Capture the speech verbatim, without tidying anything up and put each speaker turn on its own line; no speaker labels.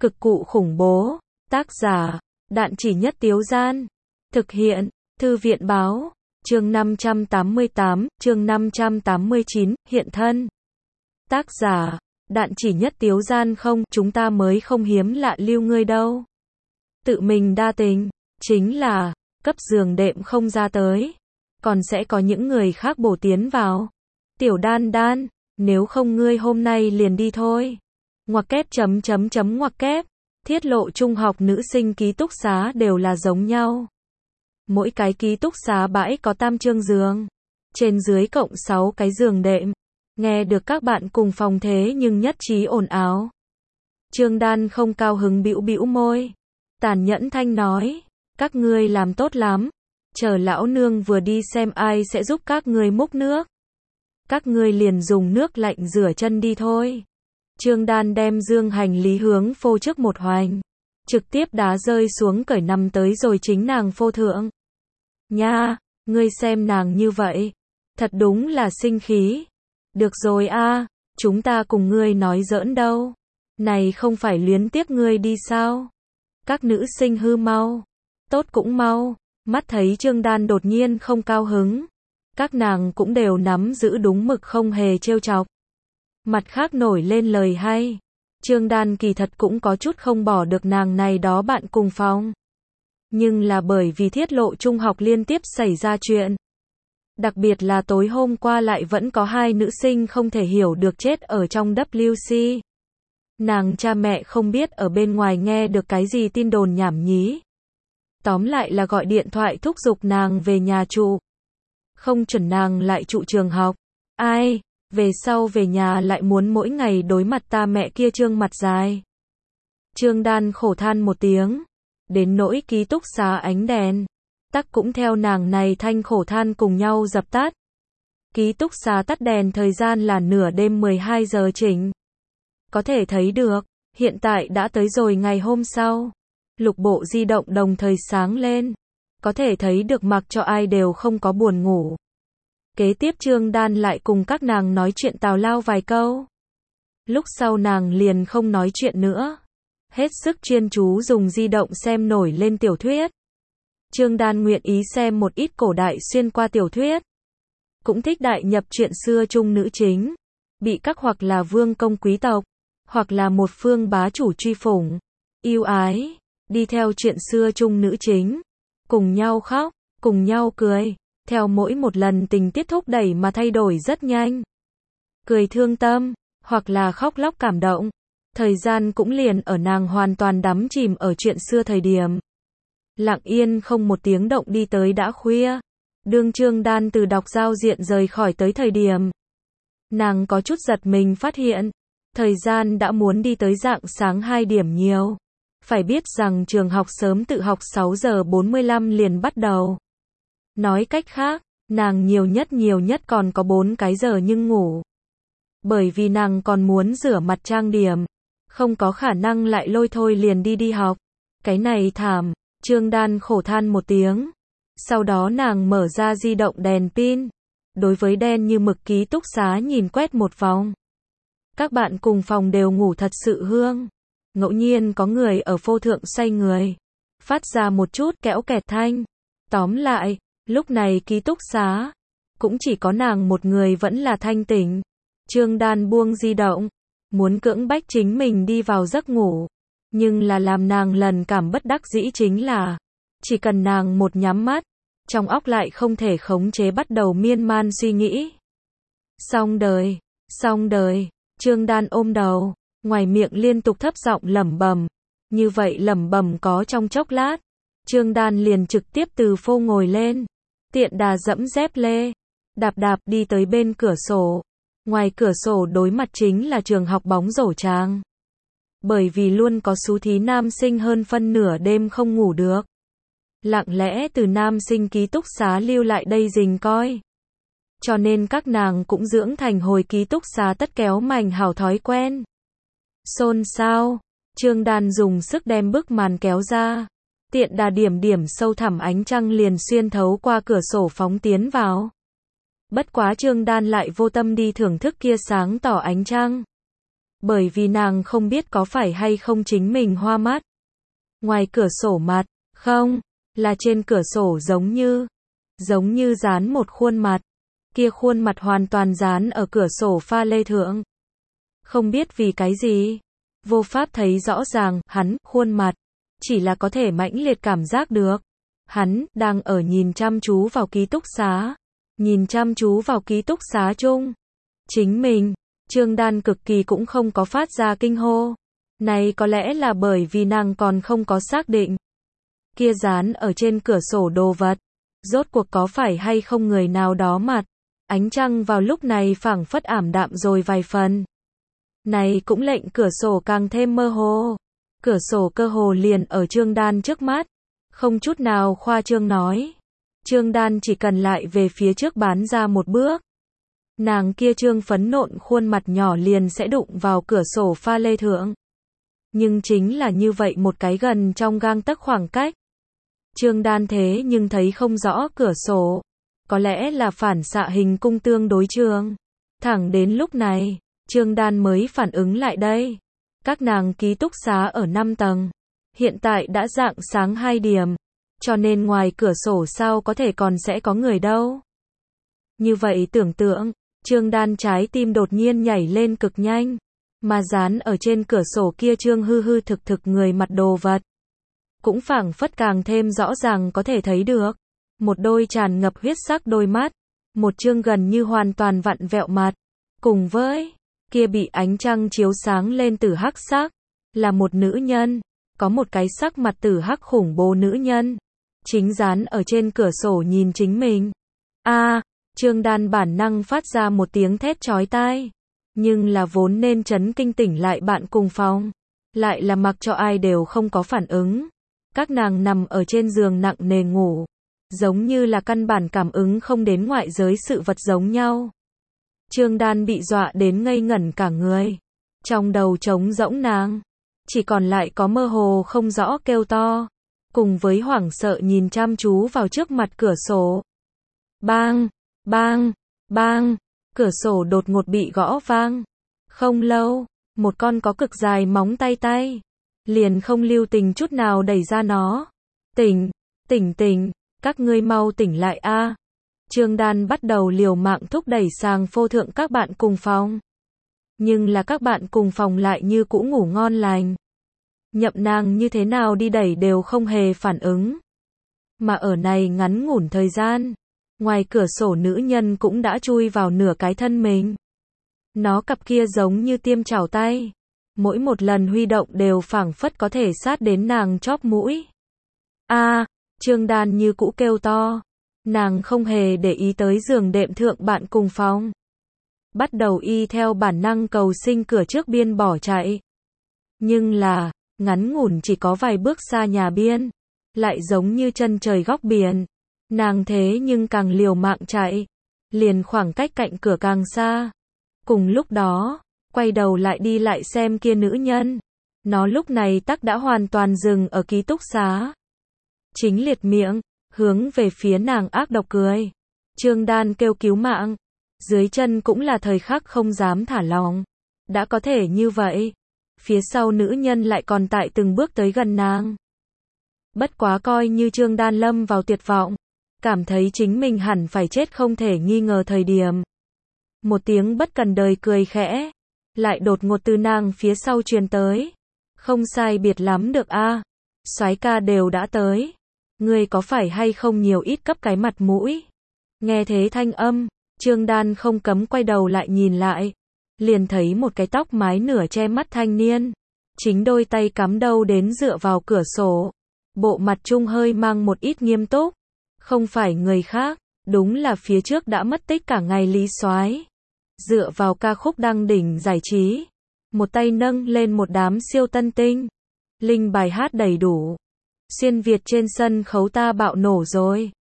Cực cụ khủng bố. Tác giả, Đạn Chỉ Nhất Tiếu Gian. Thực hiện, Thư viện Báo. Chương năm trăm tám mươi tám, chương năm trăm tám mươi chín, hiện thân. Tác giả, Đạn Chỉ Nhất Tiếu Gian. Không, chúng ta mới không hiếm lạ lưu ngươi đâu. Tự mình đa tình, chính là, cấp giường đệm không ra tới. Còn sẽ có những người khác bổ tiến vào. Tiểu đan đan, nếu không ngươi hôm nay liền đi thôi. Ngoặc kép chấm chấm chấm ngoặc kép. Thiết lộ trung học nữ sinh ký túc xá đều là giống nhau. Mỗi cái ký túc xá bãi có tam chương giường. Trên dưới cộng sáu cái giường đệm. Nghe được các bạn cùng phòng thế nhưng nhất trí ồn ào. Trương Đan không cao hứng bĩu bĩu môi. Tàn nhẫn thanh nói. Các ngươi làm tốt lắm. Chờ lão nương vừa đi xem ai sẽ giúp các ngươi múc nước. Các ngươi liền dùng nước lạnh rửa chân đi thôi. Trương Đan đem dương hành lý hướng phô trước một hoành. Trực tiếp đá rơi xuống cởi nằm tới rồi chính nàng phô thượng. Nha, ngươi xem nàng như vậy. Thật đúng là sinh khí. Được rồi a, chúng ta cùng ngươi nói giỡn đâu. Này không phải luyến tiếc ngươi đi sao? Các nữ sinh hư mau. Tốt cũng mau. Mắt thấy Trương Đan đột nhiên không cao hứng. Các nàng cũng đều nắm giữ đúng mực không hề trêu chọc. Mặt khác nổi lên lời hay. Trương Đan kỳ thật cũng có chút không bỏ được nàng này đó bạn cùng phòng. Nhưng là bởi vì thiết lộ trung học liên tiếp xảy ra chuyện. Đặc biệt là tối hôm qua lại vẫn có hai nữ sinh không thể hiểu được chết ở trong W C. Nàng cha mẹ không biết ở bên ngoài nghe được cái gì tin đồn nhảm nhí. Tóm lại là gọi điện thoại thúc giục nàng về nhà trụ. Không chuẩn nàng lại trụ trường học. Ai, về sau về nhà lại muốn mỗi ngày đối mặt ta mẹ kia trương mặt dài. Trương Đan khổ than một tiếng. Đến nỗi ký túc xá ánh đèn. Tắc cũng theo nàng này thanh khổ than cùng nhau dập tắt. Ký túc xá tắt đèn thời gian là nửa đêm mười hai giờ chỉnh. Có thể thấy được, hiện tại đã tới rồi ngày hôm sau. Lục bộ di động đồng thời sáng lên. Có thể thấy được mặc cho ai đều không có buồn ngủ. Kế tiếp Trương Đan lại cùng các nàng nói chuyện tào lao vài câu. Lúc sau nàng liền không nói chuyện nữa. Hết sức chuyên chú dùng di động xem nổi lên tiểu thuyết. Trương Đan nguyện ý xem một ít cổ đại xuyên qua tiểu thuyết. Cũng thích đại nhập truyện xưa chung nữ chính. Bị các hoặc là vương công quý tộc. Hoặc là một phương bá chủ truy phủng. Yêu ái. Đi theo truyện xưa chung nữ chính. Cùng nhau khóc. Cùng nhau cười. Theo mỗi một lần tình tiết thúc đẩy mà thay đổi rất nhanh. Cười thương tâm. Hoặc là khóc lóc cảm động. Thời gian cũng liền ở nàng hoàn toàn đắm chìm ở chuyện xưa thời điểm. Lặng yên không một tiếng động đi tới đã khuya. Đương Trương Đan từ đọc giao diện rời khỏi tới thời điểm. Nàng có chút giật mình phát hiện. Thời gian đã muốn đi tới rạng sáng hai điểm nhiều. Phải biết rằng trường học sớm tự học sáu giờ bốn mươi lăm liền bắt đầu. Nói cách khác, nàng nhiều nhất nhiều nhất còn có bốn cái giờ nhưng ngủ. Bởi vì nàng còn muốn rửa mặt trang điểm. Không có khả năng lại lôi thôi liền đi đi học. Cái này thảm. Trương Đan khổ than một tiếng. Sau đó nàng mở ra di động đèn pin. Đối với đen như mực ký túc xá nhìn quét một vòng. Các bạn cùng phòng đều ngủ thật sự hương. Ngẫu nhiên có người ở phô thượng xoay người. Phát ra một chút kẽo kẹt thanh. Tóm lại, lúc này ký túc xá. Cũng chỉ có nàng một người vẫn là thanh tỉnh. Trương Đan buông di động. Muốn cưỡng bách chính mình đi vào giấc ngủ. Nhưng là làm nàng lần cảm bất đắc dĩ chính là. Chỉ cần nàng một nhắm mắt. Trong óc lại không thể khống chế bắt đầu miên man suy nghĩ. Xong đời. Xong đời. Trương Đan ôm đầu. Ngoài miệng liên tục thấp giọng lẩm bẩm. Như vậy lẩm bẩm có trong chốc lát. Trương Đan liền trực tiếp từ phô ngồi lên. Tiện đà dẫm dép lê. Đạp đạp đi tới bên cửa sổ. Ngoài cửa sổ đối mặt chính là trường học bóng rổ tràng. Bởi vì luôn có số thí nam sinh hơn phân nửa đêm không ngủ được. Lặng lẽ từ nam sinh ký túc xá lưu lại đây rình coi. Cho nên các nàng cũng dưỡng thành hồi ký túc xá tất kéo mảnh hảo thói quen. Xôn xao. Trương Đan dùng sức đem bức màn kéo ra. Tiện đà điểm điểm sâu thẳm ánh trăng liền xuyên thấu qua cửa sổ phóng tiến vào. Bất quá Trương Đan lại vô tâm đi thưởng thức kia sáng tỏ ánh trăng. bởi vì nàng không biết có phải hay không chính mình hoa mắt. Ngoài cửa sổ mặt, không, là trên cửa sổ giống như, giống như dán một khuôn mặt. Kia khuôn mặt hoàn toàn dán ở cửa sổ pha lê thượng. Không biết vì cái gì, vô pháp thấy rõ ràng, hắn, khuôn mặt, chỉ là có thể mãnh liệt cảm giác được. Hắn, đang ở nhìn chăm chú vào ký túc xá, nhìn chăm chú vào ký túc xá chung. Chính mình, Trương Đan cực kỳ cũng không có phát ra kinh hô. Này có lẽ là bởi vì nàng còn không có xác định. Kia dán ở trên cửa sổ đồ vật, rốt cuộc có phải hay không người nào đó mặt. Ánh trăng vào lúc này phảng phất ảm đạm rồi vài phần. Này cũng lệnh cửa sổ càng thêm mơ hồ. Cửa sổ cơ hồ liền ở Trương Đan trước mắt. Không chút nào khoa trương nói. Trương Đan chỉ cần lại về phía trước bán ra một bước. Nàng kia trương phấn nộn khuôn mặt nhỏ liền sẽ đụng vào cửa sổ pha lê thượng. Nhưng chính là như vậy một cái gần trong gang tấc khoảng cách. Trương Đan thế nhưng thấy không rõ cửa sổ. Có lẽ là phản xạ hình cung tương đối trường. Thẳng đến lúc này, Trương Đan mới phản ứng lại đây. Các nàng ký túc xá ở năm tầng. Hiện tại đã rạng sáng hai điểm. Cho nên ngoài cửa sổ sao có thể còn sẽ có người đâu. Như vậy tưởng tượng, Trương Đan trái tim đột nhiên nhảy lên cực nhanh. Mà dán ở trên cửa sổ kia trương hư hư thực thực người mặt đồ vật. Cũng phảng phất càng thêm rõ ràng có thể thấy được. Một đôi tràn ngập huyết sắc đôi mắt. Một trương gần như hoàn toàn vặn vẹo mặt. Cùng với kia bị ánh trăng chiếu sáng lên tử hắc sắc. Là một nữ nhân. Có một cái sắc mặt tử hắc khủng bố nữ nhân. Chính dán ở trên cửa sổ nhìn chính mình. A, Trương Đan bản năng phát ra một tiếng thét chói tai. Nhưng là vốn nên chấn kinh tỉnh lại bạn cùng phòng. Lại là mặc cho ai đều không có phản ứng. Các nàng nằm ở trên giường nặng nề ngủ. Giống như là căn bản cảm ứng không đến ngoại giới sự vật giống nhau. Trương Đan bị dọa đến ngây ngẩn cả người. Trong đầu trống rỗng nàng. Chỉ còn lại có mơ hồ không rõ kêu to. Cùng với hoảng sợ nhìn chăm chú vào trước mặt cửa sổ. Bang, bang, bang. Cửa sổ đột ngột bị gõ vang. Không lâu, một con có cực dài móng tay tay. Liền không lưu tình chút nào đẩy ra nó. Tỉnh, tỉnh tỉnh, các ngươi mau tỉnh lại a. Trương Đan bắt đầu liều mạng thúc đẩy sang phô thượng các bạn cùng phòng. Nhưng là các bạn cùng phòng lại như cũ ngủ ngon lành. Nhậm nàng như thế nào đi đẩy đều không hề phản ứng. Mà ở này ngắn ngủn thời gian, ngoài cửa sổ nữ nhân cũng đã chui vào nửa cái thân mình. Nó cặp kia giống như tiêm chảo tay. Mỗi một lần huy động đều phảng phất có thể sát đến nàng chóp mũi. A, Trương Đan như cũ kêu to. Nàng không hề để ý tới giường đệm thượng bạn cùng phòng. Bắt đầu y theo bản năng cầu sinh cửa trước biên bỏ chạy. Nhưng là, ngắn ngủn chỉ có vài bước xa nhà biên. Lại giống như chân trời góc biển. Nàng thế nhưng càng liều mạng chạy. Liền khoảng cách cạnh cửa càng xa. Cùng lúc đó, quay đầu lại đi lại xem kia nữ nhân. Nó lúc này tắc đã hoàn toàn dừng ở ký túc xá. Chính liệt miệng, hướng về phía nàng ác độc cười. Trương Đan kêu cứu mạng. Dưới chân cũng là thời khắc không dám thả lỏng. Đã có thể như vậy. Phía sau nữ nhân lại còn tại từng bước tới gần nàng. Bất quá coi như Trương Đan lâm vào tuyệt vọng. Cảm thấy chính mình hẳn phải chết không thể nghi ngờ thời điểm. Một tiếng bất cần đời cười khẽ. Lại đột ngột từ nàng phía sau truyền tới. Không sai biệt lắm được a. Soái ca đều đã tới. Ngươi có phải hay không nhiều ít cấp cái mặt mũi. Nghe thế thanh âm, Trương Đan không cấm quay đầu lại nhìn lại. Liền thấy một cái tóc mái nửa che mắt thanh niên. Chính đôi tay cắm đầu đến dựa vào cửa sổ. Bộ mặt trung hơi mang một ít nghiêm túc. Không phải người khác, đúng là phía trước đã mất tích cả ngày Lý Soái. Dựa vào ca khúc đăng đỉnh giải trí. Một tay nâng lên một đám siêu tân tinh. Linh bài hát đầy đủ. Xuyên Việt trên sân khấu ta bạo nổ rồi.